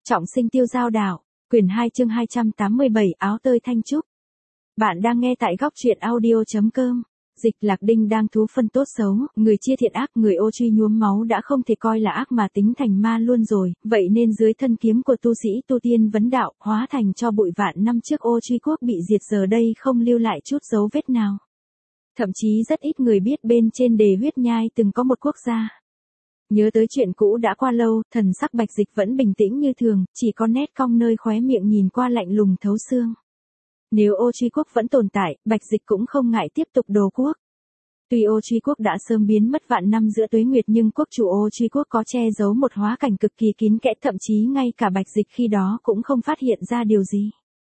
Trọng sinh tiêu giao đảo, quyển 2 chương 287 áo tơi thanh trúc. Bạn đang nghe tại góc truyện audio.com. Dịch Lạc Đinh đang thú phân tốt xấu, người chia thiện ác, người ô truy nhuốm máu đã không thể coi là ác mà tính thành ma luôn rồi, vậy nên dưới thân kiếm của tu sĩ tu tiên vấn đạo, hóa thành cho bụi vạn năm trước ô truy quốc bị diệt giờ đây không lưu lại chút dấu vết nào. Thậm chí rất ít người biết bên trên đề huyết nhai từng có một quốc gia. Nhớ tới chuyện cũ đã qua lâu, thần sắc Bạch Dịch vẫn bình tĩnh như thường, chỉ có nét cong nơi khóe miệng nhìn qua lạnh lùng thấu xương. Nếu ô truy quốc vẫn tồn tại, Bạch Dịch cũng không ngại tiếp tục đồ quốc. Tuy ô truy quốc đã sớm biến mất vạn năm giữa tuế nguyệt nhưng quốc chủ ô truy quốc có che giấu một hóa cảnh cực kỳ kín kẽ, thậm chí ngay cả Bạch Dịch khi đó cũng không phát hiện ra điều gì.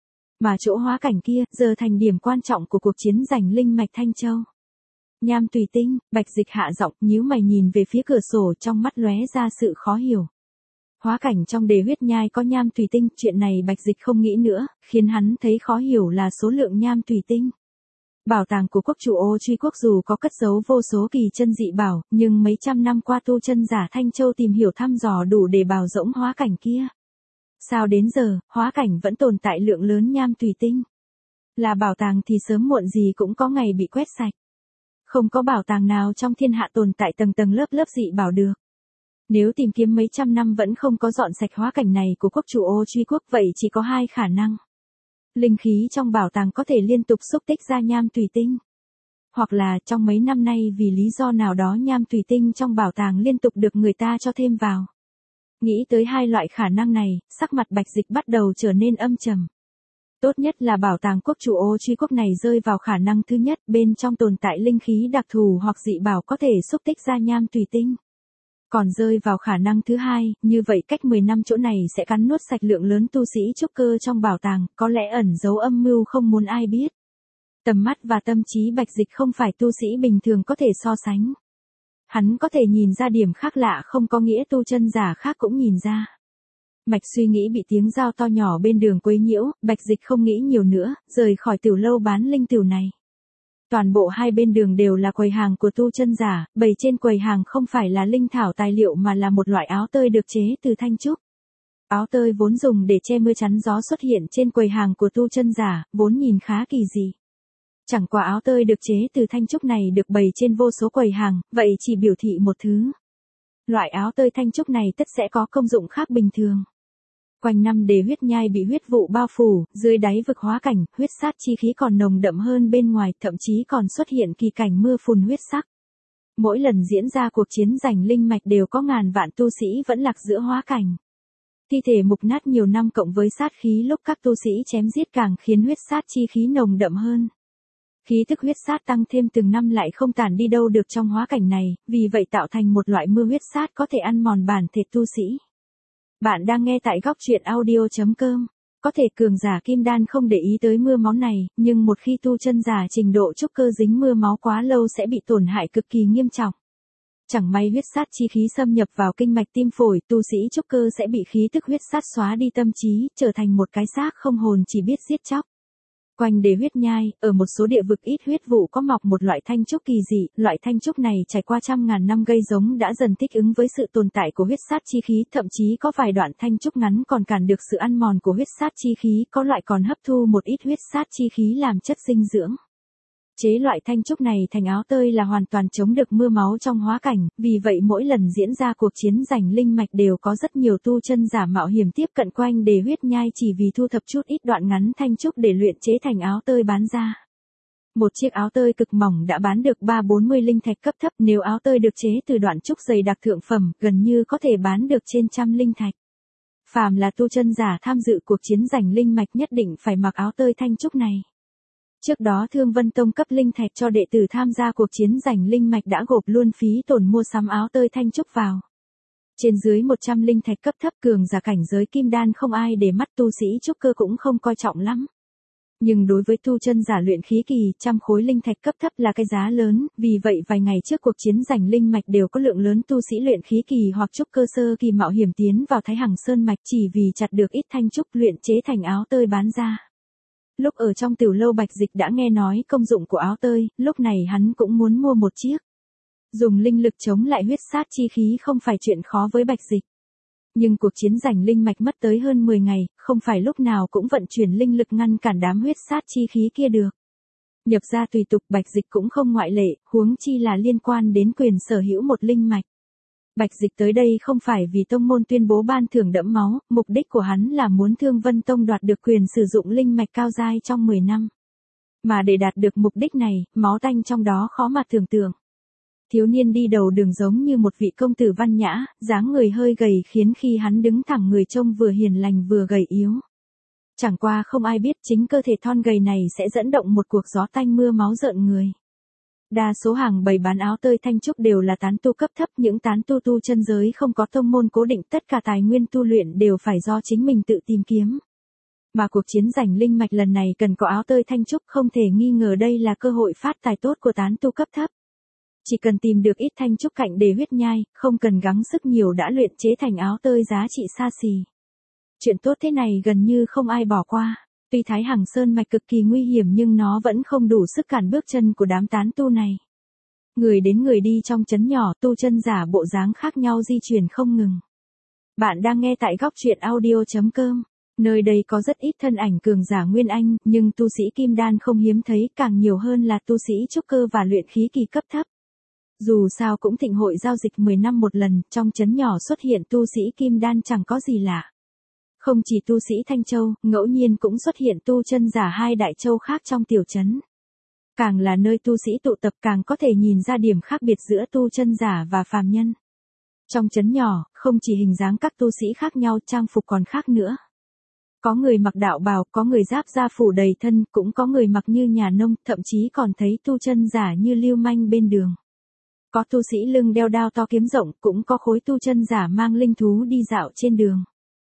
Mà chỗ hóa cảnh kia, giờ thành điểm quan trọng của cuộc chiến giành linh mạch Thanh Châu. Nham Tùy Tinh, Bạch Dịch hạ giọng, nhíu mày nhìn về phía cửa sổ, trong mắt lóe ra sự khó hiểu. Hóa cảnh trong đề huyết nhai có nham thủy tinh, chuyện này Bạch Dịch không nghĩ nữa, khiến hắn thấy khó hiểu là số lượng nham thủy tinh. Bảo tàng của quốc chủ ô truy quốc dù có cất giấu vô số kỳ chân dị bảo, nhưng mấy trăm năm qua tu chân giả Thanh Châu tìm hiểu thăm dò đủ để bào rỗng hóa cảnh kia. Sao đến giờ, hóa cảnh vẫn tồn tại lượng lớn nham thủy tinh? Là bảo tàng thì sớm muộn gì cũng có ngày bị quét sạch. Không có bảo tàng nào trong thiên hạ tồn tại tầng tầng lớp lớp dị bảo được. Nếu tìm kiếm mấy trăm năm vẫn không có dọn sạch hóa cảnh này của quốc chủ ô truy quốc, vậy chỉ có hai khả năng. Linh khí trong bảo tàng có thể liên tục xúc tích ra nham thủy tinh. Hoặc là trong mấy năm nay vì lý do nào đó nham thủy tinh trong bảo tàng liên tục được người ta cho thêm vào. Nghĩ tới hai loại khả năng này, sắc mặt Bạch Dịch bắt đầu trở nên âm trầm. Tốt nhất là bảo tàng quốc chủ ô truy quốc này rơi vào khả năng thứ nhất, bên trong tồn tại linh khí đặc thù hoặc dị bảo có thể xúc tích ra nham thủy tinh. Còn rơi vào khả năng thứ hai, như vậy cách 10 năm chỗ này sẽ cắn nuốt sạch lượng lớn tu sĩ trúc cơ trong bảo tàng, có lẽ ẩn giấu âm mưu không muốn ai biết. Tầm mắt và tâm trí Bạch Dịch không phải tu sĩ bình thường có thể so sánh. Hắn có thể nhìn ra điểm khác lạ không có nghĩa tu chân giả khác cũng nhìn ra. Mạch suy nghĩ bị tiếng dao to nhỏ bên đường quấy nhiễu, Bạch Dịch không nghĩ nhiều nữa, rời khỏi tiểu lâu bán linh tiểu này. Toàn bộ hai bên đường đều là quầy hàng của tu chân giả, bày trên quầy hàng không phải là linh thảo tài liệu mà là một loại áo tơi được chế từ thanh trúc. Áo tơi vốn dùng để che mưa chắn gió xuất hiện trên quầy hàng của tu chân giả, vốn nhìn khá kỳ dị. Chẳng qua áo tơi được chế từ thanh trúc này được bày trên vô số quầy hàng, vậy chỉ biểu thị một thứ. Loại áo tơi thanh trúc này tất sẽ có công dụng khác bình thường. Quanh năm đề huyết nhai bị huyết vụ bao phủ, dưới đáy vực hóa cảnh, huyết sát chi khí còn nồng đậm hơn bên ngoài, thậm chí còn xuất hiện kỳ cảnh mưa phùn huyết sắc. Mỗi lần diễn ra cuộc chiến giành linh mạch đều có ngàn vạn tu sĩ vẫn lạc giữa hóa cảnh. Thi thể mục nát nhiều năm cộng với sát khí lúc các tu sĩ chém giết càng khiến huyết sát chi khí nồng đậm hơn. Khí thức huyết sát tăng thêm từng năm lại không tản đi đâu được trong hóa cảnh này, vì vậy tạo thành một loại mưa huyết sát có thể ăn mòn bản thể tu sĩ. Bạn đang nghe tại góc truyện audio.com. Có thể cường giả kim đan không để ý tới mưa máu này, nhưng một khi tu chân giả trình độ trúc cơ dính mưa máu quá lâu sẽ bị tổn hại cực kỳ nghiêm trọng. Chẳng may huyết sát chi khí xâm nhập vào kinh mạch tim phổi, tu sĩ trúc cơ sẽ bị khí tức huyết sát xóa đi tâm trí, trở thành một cái xác không hồn chỉ biết giết chóc. Quanh đề huyết nhai, ở một số địa vực ít huyết vụ có mọc một loại thanh trúc kỳ dị, loại thanh trúc này trải qua trăm ngàn năm gây giống đã dần thích ứng với sự tồn tại của huyết sát chi khí, thậm chí có vài đoạn thanh trúc ngắn còn cản được sự ăn mòn của huyết sát chi khí, có loại còn hấp thu một ít huyết sát chi khí làm chất dinh dưỡng. Chế loại thanh trúc này thành áo tơi là hoàn toàn chống được mưa máu trong hóa cảnh, vì vậy mỗi lần diễn ra cuộc chiến giành linh mạch đều có rất nhiều tu chân giả mạo hiểm tiếp cận quanh đề huyết nhai chỉ vì thu thập chút ít đoạn ngắn thanh trúc để luyện chế thành áo tơi bán ra. Một chiếc áo tơi cực mỏng đã bán được 3-40 linh thạch cấp thấp, nếu áo tơi được chế từ đoạn trúc dày đặc thượng phẩm, gần như có thể bán được trên 100 linh thạch. Phàm là tu chân giả tham dự cuộc chiến giành linh mạch nhất định phải mặc áo tơi thanh trúc này. Trước đó Thương Vân Tông cấp linh thạch cho đệ tử tham gia cuộc chiến giành linh mạch đã gộp luôn phí tổn mua sắm áo tơi thanh trúc vào. Trên dưới 100 linh thạch cấp thấp, cường giả cảnh giới kim đan không ai để mắt, tu sĩ trúc cơ cũng không coi trọng lắm. Nhưng đối với tu chân giả luyện khí kỳ, 100 khối linh thạch cấp thấp là cái giá lớn, vì vậy vài ngày trước cuộc chiến giành linh mạch đều có lượng lớn tu sĩ luyện khí kỳ hoặc trúc cơ sơ kỳ mạo hiểm tiến vào Thái Hằng Sơn mạch chỉ vì chặt được ít thanh trúc luyện chế thành áo tơi bán ra. Lúc ở trong tiểu lâu Bạch Dịch đã nghe nói công dụng của áo tơi, lúc này hắn cũng muốn mua một chiếc. Dùng linh lực chống lại huyết sát chi khí không phải chuyện khó với Bạch Dịch. Nhưng cuộc chiến giành linh mạch mất tới hơn 10 ngày, không phải lúc nào cũng vận chuyển linh lực ngăn cản đám huyết sát chi khí kia được. Nhập ra tùy tục Bạch Dịch cũng không ngoại lệ, huống chi là liên quan đến quyền sở hữu một linh mạch. Bạch Dịch tới đây không phải vì tông môn tuyên bố ban thưởng đẫm máu, mục đích của hắn là muốn Thương Vân Tông đoạt được quyền sử dụng linh mạch cao giai trong 10 năm. Mà để đạt được mục đích này, máu tanh trong đó khó mà tưởng tượng. Thiếu niên đi đầu đường giống như một vị công tử văn nhã, dáng người hơi gầy khiến khi hắn đứng thẳng người trông vừa hiền lành vừa gầy yếu. Chẳng qua không ai biết chính cơ thể thon gầy này sẽ dẫn động một cuộc gió tanh mưa máu rợn người. Đa số hàng bày bán áo tơi thanh trúc đều là tán tu cấp thấp, những tán tu chân giới không có tông môn cố định, tất cả tài nguyên tu luyện đều phải do chính mình tự tìm kiếm. Mà cuộc chiến giành linh mạch lần này cần có áo tơi thanh trúc, không thể nghi ngờ đây là cơ hội phát tài tốt của tán tu cấp thấp. Chỉ cần tìm được ít thanh trúc cạnh để huyết nhai, không cần gắng sức nhiều đã luyện chế thành áo tơi giá trị xa xỉ. Chuyện tốt thế này gần như không ai bỏ qua. Tuy Thái Hằng Sơn mạch cực kỳ nguy hiểm nhưng nó vẫn không đủ sức cản bước chân của đám tán tu này. Người đến người đi trong trấn nhỏ, tu chân giả bộ dáng khác nhau di chuyển không ngừng. Bạn đang nghe tại góc truyện audio.com. Nơi đây có rất ít thân ảnh cường giả Nguyên Anh, nhưng tu sĩ Kim Đan không hiếm thấy, càng nhiều hơn là tu sĩ trúc cơ và luyện khí kỳ cấp thấp. Dù sao cũng thịnh hội giao dịch 10 năm một lần, trong trấn nhỏ xuất hiện tu sĩ Kim Đan chẳng có gì lạ. Không chỉ tu sĩ Thanh Châu, ngẫu nhiên cũng xuất hiện tu chân giả hai đại châu khác trong tiểu trấn. Càng là nơi tu sĩ tụ tập càng có thể nhìn ra điểm khác biệt giữa tu chân giả và phàm nhân. Trong trấn nhỏ, không chỉ hình dáng các tu sĩ khác nhau, trang phục còn khác nữa. Có người mặc đạo bào, có người giáp da phủ đầy thân, cũng có người mặc như nhà nông, thậm chí còn thấy tu chân giả như lưu manh bên đường. Có tu sĩ lưng đeo đao to kiếm rộng, cũng có khối tu chân giả mang linh thú đi dạo trên đường.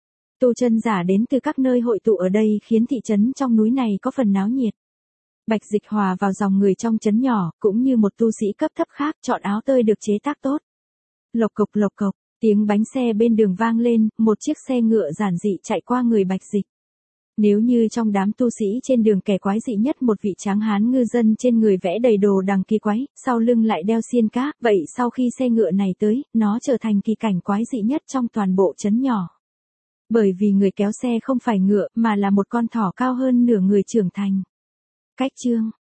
Tu chân giả đến từ các nơi hội tụ ở đây khiến thị trấn trong núi này có phần náo nhiệt. Bạch Dịch hòa vào dòng người trong trấn nhỏ, cũng như một tu sĩ cấp thấp khác, chọn áo tơi được chế tác tốt. Lộc cộc, tiếng bánh xe bên đường vang lên, một chiếc xe ngựa giản dị chạy qua người Bạch Dịch. Nếu như trong đám tu sĩ trên đường kẻ quái dị nhất một vị tráng hán ngư dân trên người vẽ đầy đồ đằng kỳ quái, sau lưng lại đeo xiên cá, vậy sau khi xe ngựa này tới, nó trở thành kỳ cảnh quái dị nhất trong toàn bộ trấn nhỏ. Bởi vì người kéo xe không phải ngựa, mà là một con thỏ cao hơn nửa người trưởng thành. Cách chương